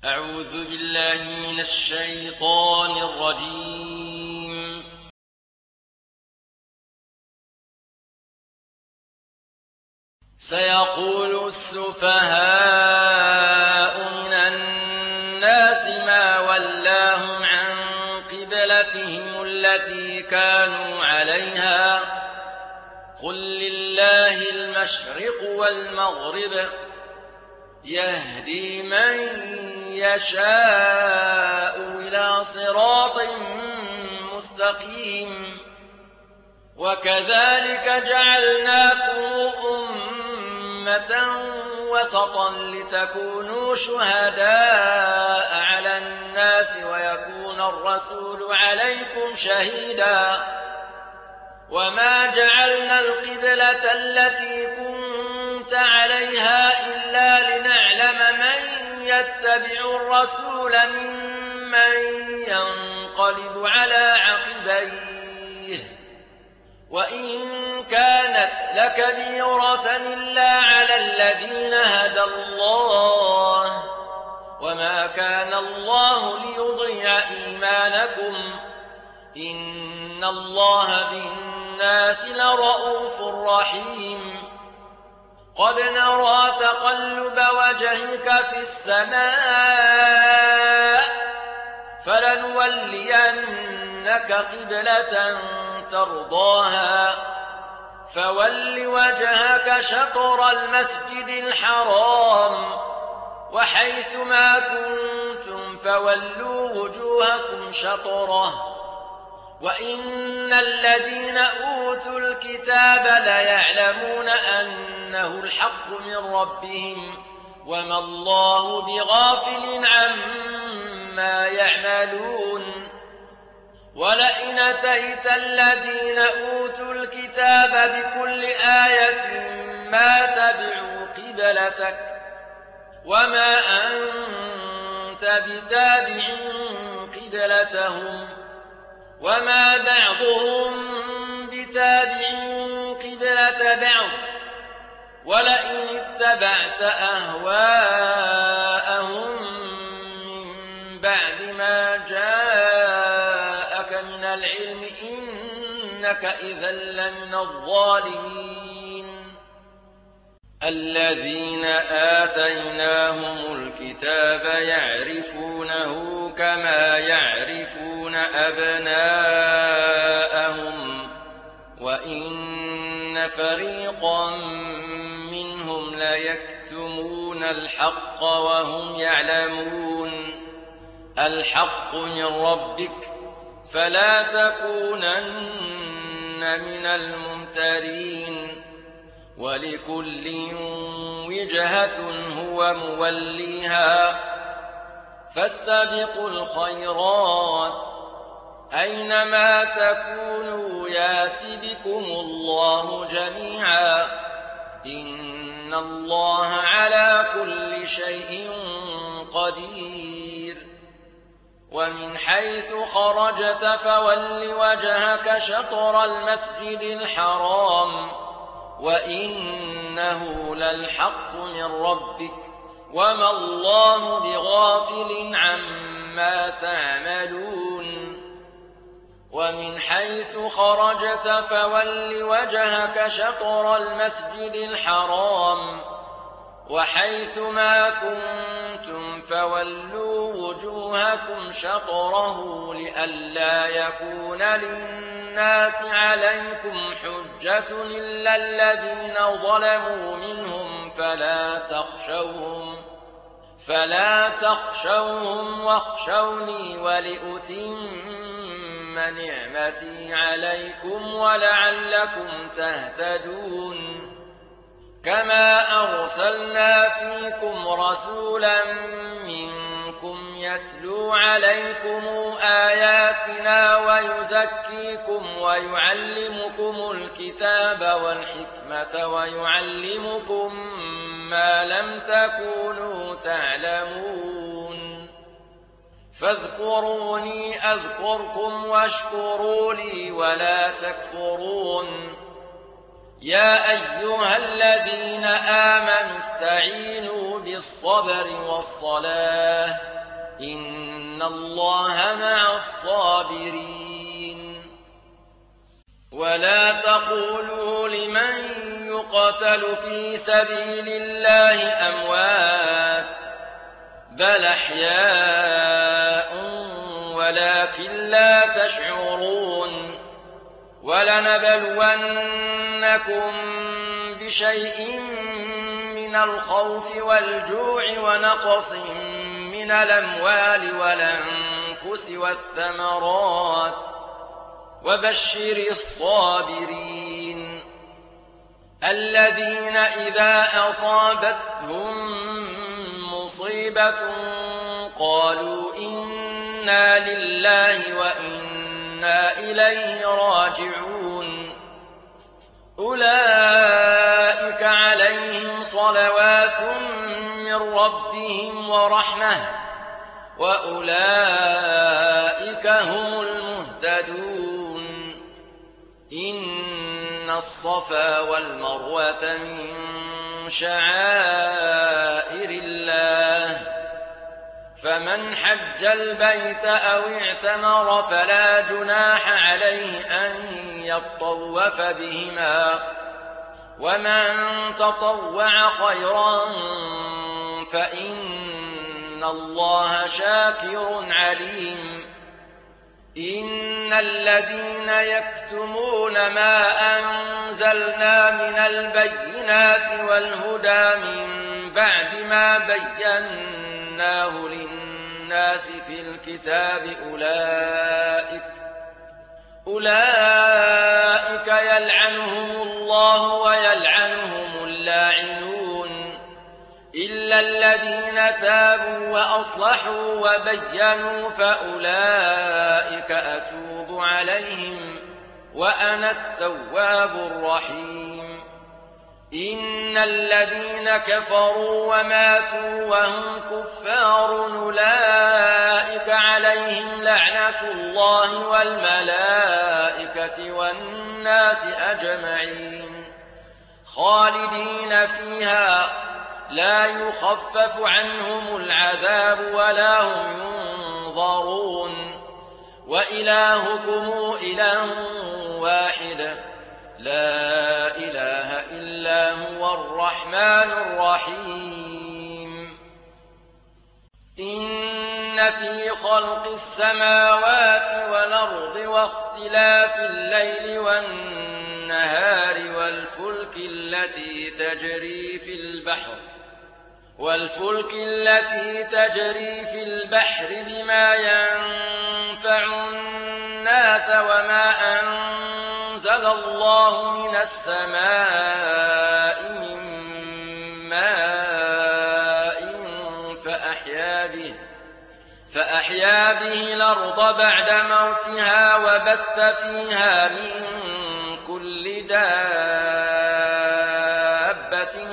أعوذ بالله من الشيطان الرجيم. سيقول السفهاء من الناس ما ولاهم عن قبلتهم التي كانوا عليها قل لله المشرق والمغرب يهدي من يشاء إلى صراط مستقيم وكذلك جعلناكم أمة وسطا لتكونوا شهداء على الناس ويكون الرسول عليكم شهيدا وما جعلنا القبلة التي كنت عليها إلا لنعلم من يتبع الرسول ممن ينقلب على عقبيه وإن كانت لكبيرة إلا على الذين هدى الله وما كان الله ليضيع إيمانكم إن الله بالناس لرؤوف رحيم قد نرى تقلب وجهك في السماء فلنولينك قبلة ترضاها فول وجهك شطر المسجد الحرام وحيث ما كنتم فولوا وجوهكم شطره وإن الذين أوتوا الكتاب ليعلمون أنه الحق من ربهم وما الله بغافل عما يعملون ولئن أتيت الذين أوتوا الكتاب بكل آية ما تبعوا قبلتك وما أنت بتابع قبلتهم وما بعضهم بتابع قبلة بعض ولئن اتبعت أهواءهم من بعد ما جاءك من العلم إنك إذا لمن الظالمين الذين آتيناهم الكتاب يعرفونه كما يعرفون أبناءهم وإن فريقا منهم ليكتمون الحق وهم يعلمون الحق من ربك فلا تكونن من الممترين ولكل وجهة هو موليها فاستبقوا الخيرات أينما تكونوا يات بكم الله جميعا إن الله على كل شيء قدير ومن حيث خرجت فول وجهك شطر المسجد الحرام وإنه للحق من ربك وما الله بغافل عما تعملون ومن حيث خرجت فول وجهك شطر المسجد الحرام وحيث ما كنتم فولوا وجوهكم شطره لئلا يكون للناس عليكم حجة إلا الذين ظلموا منهم فلا تخشوهم واخشوني ولأتم نعمتي عليكم ولعلكم تهتدون كما أرسلنا فيكم رسولا منكم يتلو عليكم آياتنا ويزكيكم ويعلمكم الكتاب والحكمة ويعلمكم ما لم تكونوا تعلمون فاذكروني أذكركم واشكروا لي ولا تكفرون يا أيها الذين آمنوا استعينوا بالصبر والصلاة إن الله مع الصابرين ولا تقولوا لمن يقتل في سبيل الله أموات بل أحياء ولكن لا تشعرون ولنبلونكم بشيء من الخوف والجوع ونقص من الأموال والأنفس والثمرات وبشر الصابرين الذين إذا أصابتهم مصيبة قالوا إنا لله وإنا إليه راجعون أولئك عليهم صلوات من ربهم ورحمة وأولئك هم المهتدون إن الصفا والمروة من شعائر الله فمن حج البيت أو اعتمر فلا جناح عليه أن يطوف بهما ومن تطوع خيرا فإن الله شاكر عليم إن الذين يكتمون ما أنزلنا من البينات والهدى من بعد ما بيناه للناس في الكتاب أولئك يلعنهم الله ويلعنهم اللاعنون إلا الذين تابوا وأصلحوا وبينوا فأولئك أتوب عليهم وأنا التواب الرحيم إن الذين كفروا وماتوا وهم كفار أولئك عليهم لعنة الله والملائكة والناس أجمعين خالدين فيها لا يخفف عنهم العذاب ولا هم ينظرون وإلهكم إله واحد لا إله إلا هو الرحمن الرحيم إن في خلق السماوات والأرض واختلاف الليل والنهار والفلك التي تجري في البحر بما ينفع الناس وما أنزل الله من السماء من ماء فأحيا به الأرض بعد موتها وبث فيها من كل دابة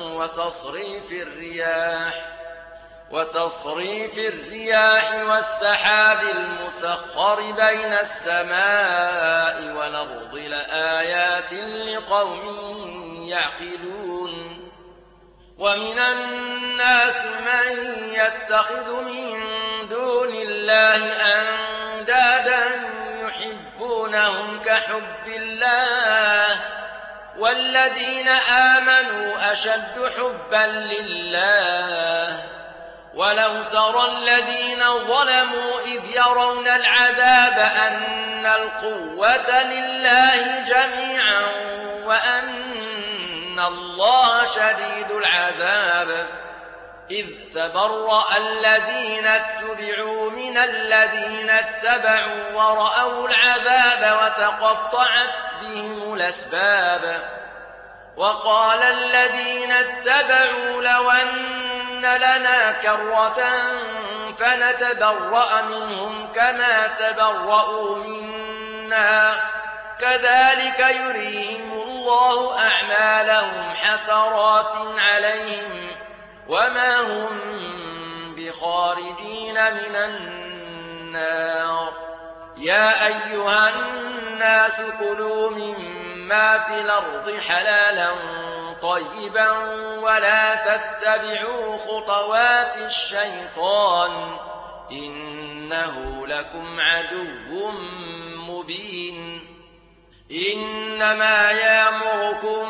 وتصريف الرياح والسحاب المسخر بين السماء والأرض لآيات لقوم يعقلون ومن الناس من يتخذ من دون الله أندادا يحبونهم كحب الله والذين آمنوا أشد حبا لله ولو ترى الذين ظلموا إذ يرون العذاب أن القوة لله جميعا وأن الله شديد العذاب إذ تبرأ الذين اتبعوا من الذين اتبعوا ورأوا العذاب وتقطعت بهم الأسباب وقال الذين اتبعوا لو أن لنا كرة فنتبرأ منهم كما تبرأوا منا كذلك يريهم الله أعمالهم حسرات عليهم وما هم بخارجين من النار يا أيها الناس كلوا مما في الأرض حلالا طيبا ولا تتبعوا خطوات الشيطان إنه لكم عدو مبين إنما يأمركم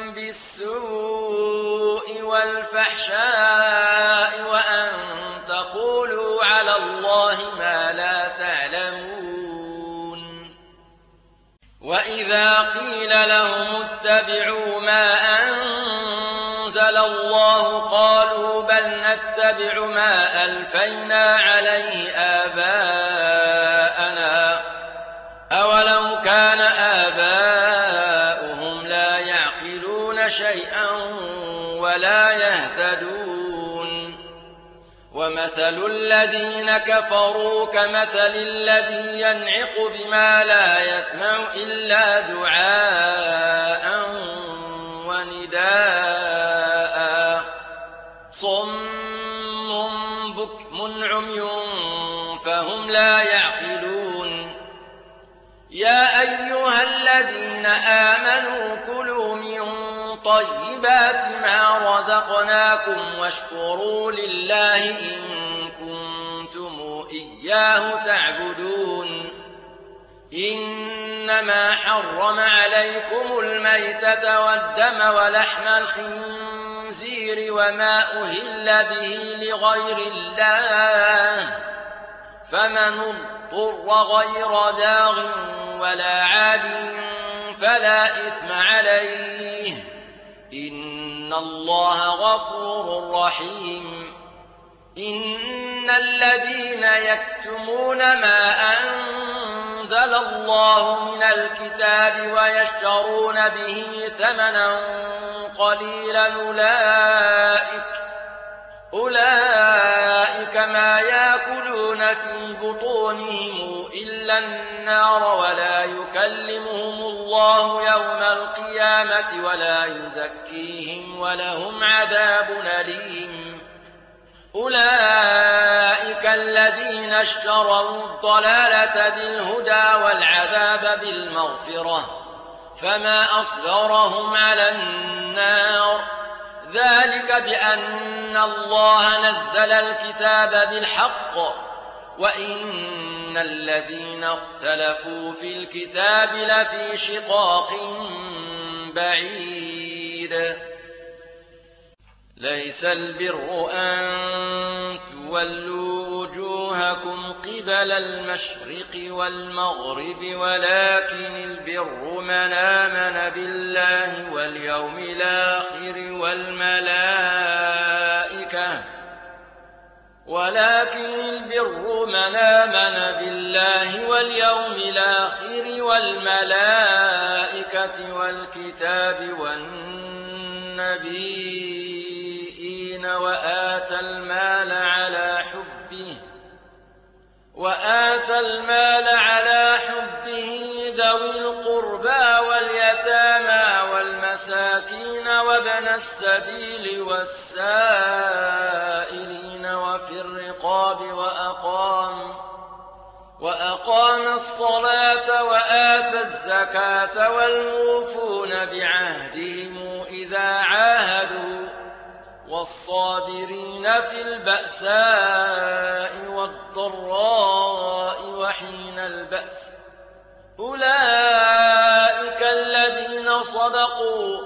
بالسوء والفحشاء وأن تقولوا على الله ما لا تعلمون وإذا قيل لهم اتبعوا ما أنزل الله قالوا بل نتبع ما ألفينا عليه آباءنا أولو كان آباؤهم لا يعقلون شيئا ولا يهتدون ومثل الذين كفروا كمثل الذي ينعق بما لا يسمع إلا دعاء ونداء صم بكم عمي فهم لا يعقلون يا أيها الذين آمنوا كلوا من طيبات ما رزقناكم واشكروا لله إن كنتم إياه تعبدون إنما حرم عليكم الميتة والدم ولحم الخنزير وما أهل به لغير الله فمن اضطر غير باغ ولا عاد فلا إثم عليه إن الله غفور رحيم إن الذين يكتمون ما أنزل الله من الكتاب ويشترون به ثمنا قليلا أولئك ما يأكلون في بطونهم إلا النار ولا يكلمهم الله يوم القيامة ولا يزكيهم ولهم عذاب أليم أولئك الذين اشتروا الضلالة بالهدى والعذاب بالمغفرة فما أصبرهم على النار ذلك بأن الله نزل الكتاب بالحق وإن الذين اختلفوا في الكتاب لفي شقاق بعيد ليس البر أن تولوا وجوهكم قبل المشرق والمغرب ولكن البر من آمن بالله واليوم الآخر والملائكة والكتاب والنبيين وآتى المال على حبه ذوي القربى واليتامى والمساكين وابن السبيل والسائلين وفي الرقاب وأقام الصلاة وآتى الزكاة والموفون بعهدهم إذا عاهدوا والصابرين في البأساء والضراء وحين البأس أولئك الذين صدقوا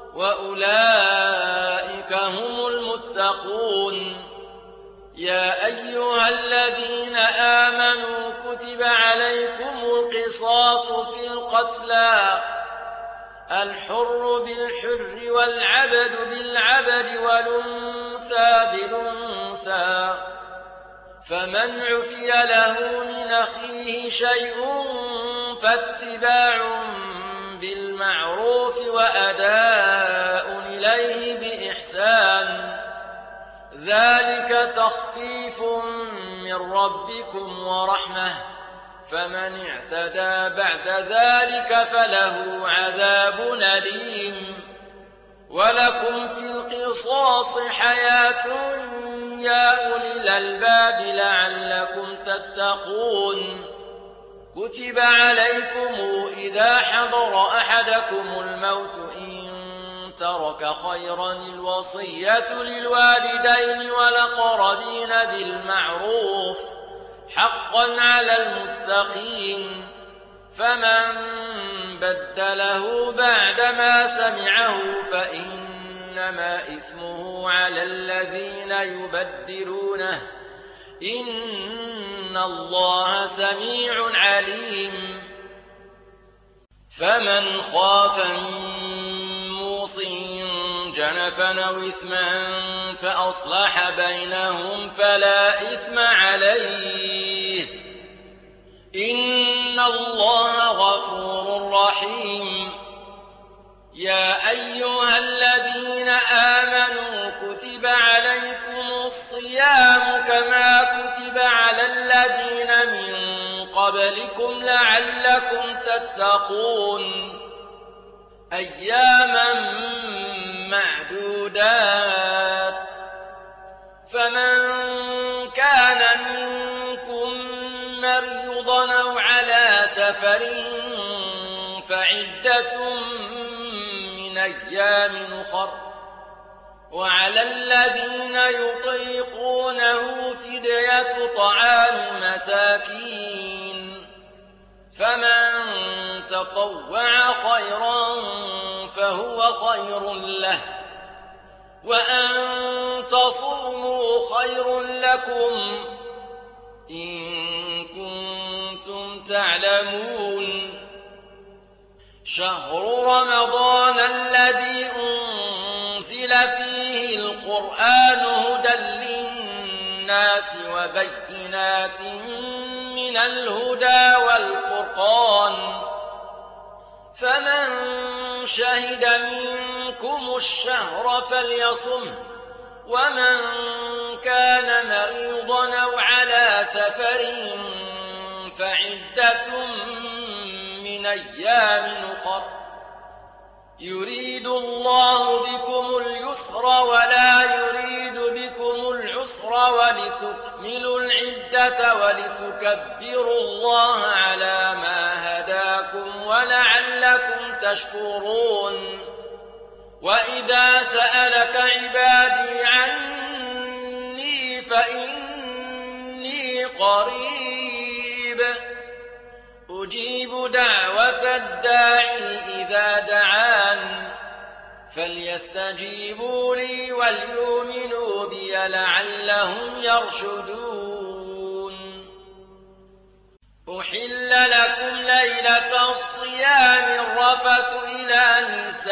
وأولئك هم المتقون يا أيها الذين آمنوا كتب عليكم القصاص في القتلى الحر بالحر والعبد بالعبد والأنثى بالأنثى فمن عفي له من أخيه شيء فاتباع بالمعروف وأداء إليه بإحسان ذلك تخفيف من ربكم ورحمة فمن اعتدى بعد ذلك فله عذاب أليم ولكم في القصاص حياة يا أولي الألباب لعلكم تتقون كتب عليكم إذا حضر أحدكم الموت إن ترك خيرا الوصية للوالدين والأقربين بالمعروف حقا على المتقين فمن بدله بعدما سمعه فإنما إثمه على الذين يبدلونه إن الله سميع عليم فمن خاف من موص جنفا أو إثما فأصلح بينهم فلا إثم عليه إن الله غفور رحيم يا أيها الذين آمنوا كتب عليكم الصيام كما كتب على الذين من قبلكم لعلكم تتقون أياما معدودات فمن كان منكم مريضا أو على سفر فعدة من أيام أخر وعلى الذين يطيقونه فدية طعام مساكين فمن تطوع خيرا فهو خير له وأن تصوموا خير لكم إن كنتم تعلمون شهر رمضان الذي أنزل فيه القرآن هدى للناس وبينات من الهدى والفرقان فمن شهد منكم الشهر فليصمه ومن كان مريضا أو على سفر فعدة من أيام أخر يريد الله بكم اليسر ولا يريد بكم العسر ولتكملوا العدة ولتكبروا الله على ما هداكم ولعلكم تشكرون وإذا سألك عبادي عني فإني قريب أجيب دعوة الداعي إذا دعان فليستجيبوا لي وليؤمنوا بي لعلهم يرشدون أحل لكم ليلة الصيام الرفث إلى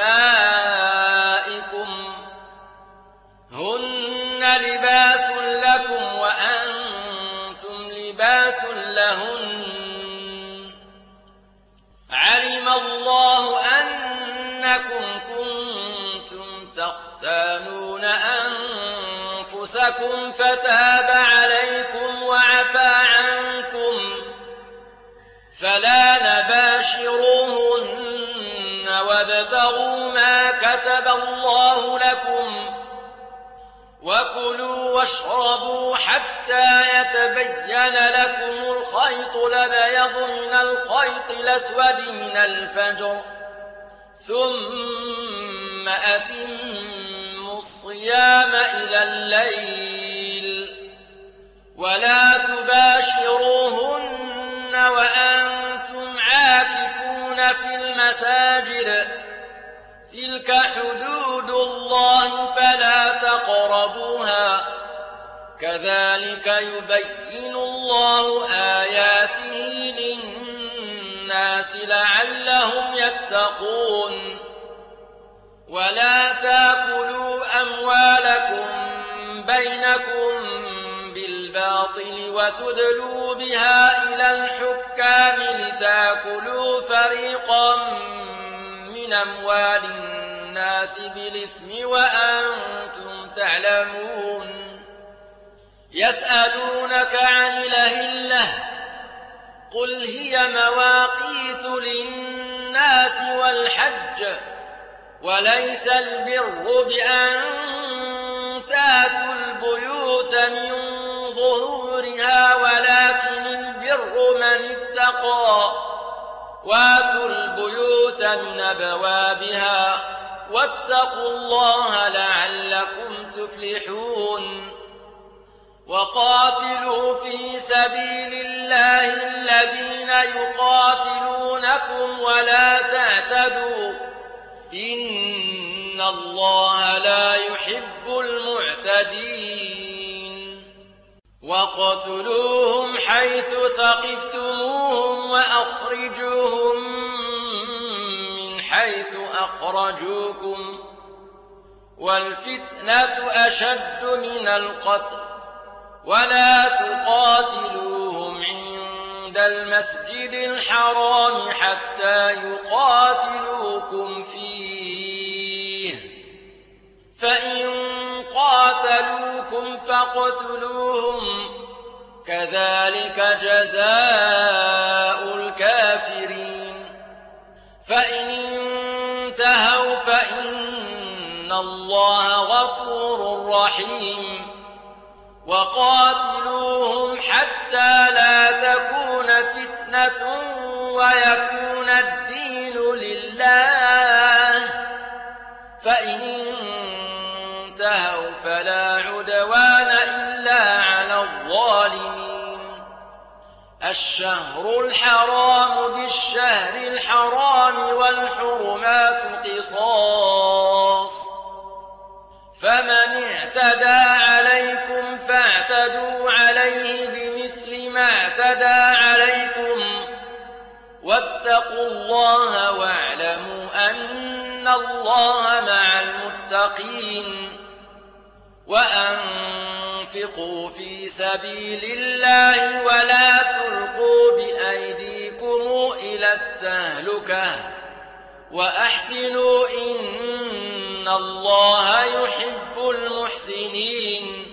نسائكم هن لباس لكم وأنتم لباس لهن علم الله أنكم كنتم تختانون أنفسكم فتاب عليكم وعفى عنكم فلا نباشروهن وابتغوا ما كتب الله لكم وكلوا واشربوا حتى يتبين لكم الخيط الأبيض من الخيط الأسود من الفجر ثم أتموا الصيام إلى الليل ولا تباشروهن وأنتم عاكفون في المساجد تلك حدود الله فلا تقربوها كذلك يبين الله آياته للناس لعلهم يتقون ولا تأكلوا أموالكم بينكم بالباطل وتدلوا بها إلى الحكام لتأكلوا فريقا من أموال الناس بالإثم وأنتم تعلمون يسألونك عن الأهلة قل هي مواقيت للناس والحج وليس البر بأن تأتوا البيوت من ظهورها ولكن البر من اتقى واتوا البيوت من أبوابها واتقوا الله لعلكم تفلحون وقاتلوا في سبيل الله الذين يقاتلونكم ولا تعتدوا إن الله لا يحب المعتدين واقتلوهم حيث ثقفتموهم وأخرجوهم من حيث أخرجوكم والفتنة أشد من القتل ولا تقاتلوهم عند المسجد الحرام حتى يقاتلوكم فيه فإن قاتلوكم فاقتلوهم كذلك جزاء الكافرين فإن انتهوا فإن الله غفور رحيم وقاتلوهم حتى لا تكون فتنة ويكون الدين لله فإن انتهوا فلا عدوان إلا على الظالمين الشهر الحرام بالشهر الحرام والحرمات قصاص فمن اعتدى عليكم فاعتدوا عليه بمثل ما اعتدى عليكم واتقوا الله واعلموا أن الله مع المتقين وأنفقوا في سبيل الله ولا تلقوا بأيديكم إلى التهلكة وأحسنوا إن الله يحب المحسنين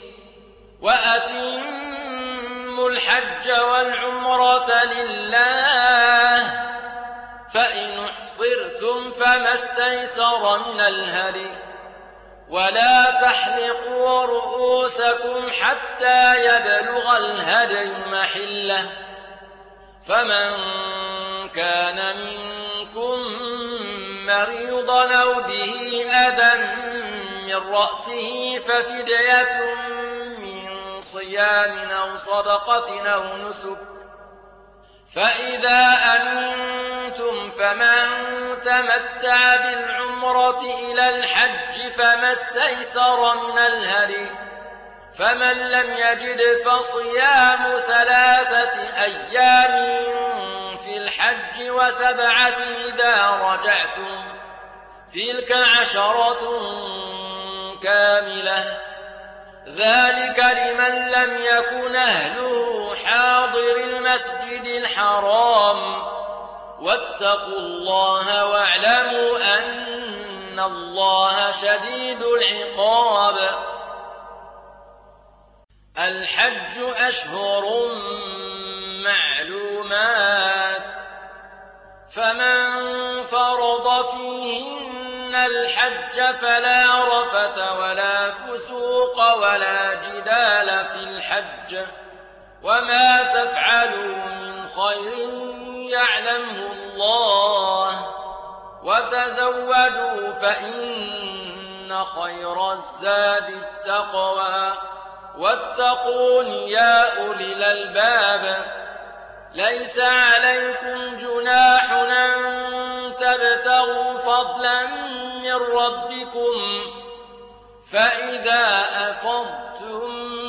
وأتموا الحج والعمرة لله فإن احصرتم فما استيسر من الهدي ولا تحلقوا رؤوسكم حتى يبلغ الهدي محله فمن كان منكم مريضا أو به أذى من رأسه ففدية من صيام أو صدقة أو نسك فإذا أمنتم فمن تمتع بالعمرة إلى الحج فما استيسر من الهدي فمن لم يجد فصيام 3 أيام في الحج و7 إذا رجعتم تلك 10 كاملة ذلك لمن لم يكن أهله حاضر المسجد الحرام واتقوا الله واعلموا أن الله شديد العقاب الحج أشهر معلومات فمن فرض فيهن الحج فلا رفث ولا فسوق ولا جدال في الحج وما تفعلوا من خير يعلمه الله وتزودوا فإن خير الزاد التقوى واتقون يا أولي الألباب ليس عليكم جناح أن تبتغوا فضلا من ربكم فإذا أفضتم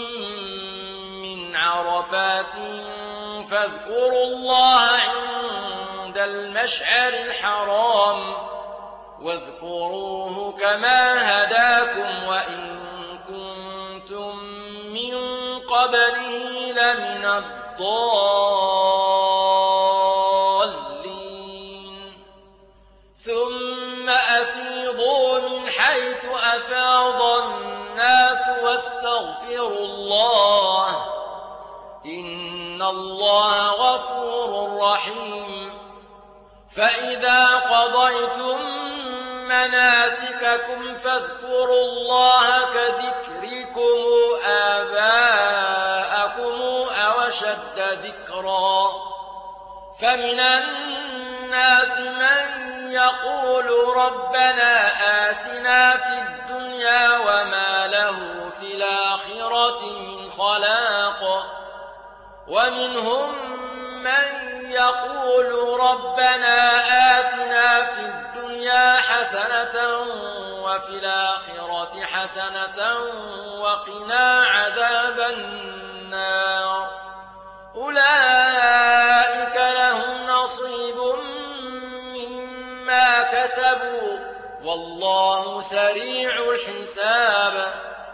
من عرفات فاذكروا الله عند المشعر الحرام واذكروه كما هداكم وإن كنتم من قبله لمن الضالين ثم أفيضوا من حيث أفاض الناس واستغفروا الله إن الله غفور رحيم فإذا قضيتم مناسككم فاذكروا الله كذكركم آباءكم أو أشد ذكرا فمن الناس من يقول ربنا آتنا في الدنيا وما له في الآخرة من خلاق ومنهم من يقول ربنا آتنا في الدنيا حسنة وفي الآخرة حسنة وقنا عذاب النار أولئك لهم نصيب مما كسبوا والله سريع الحساب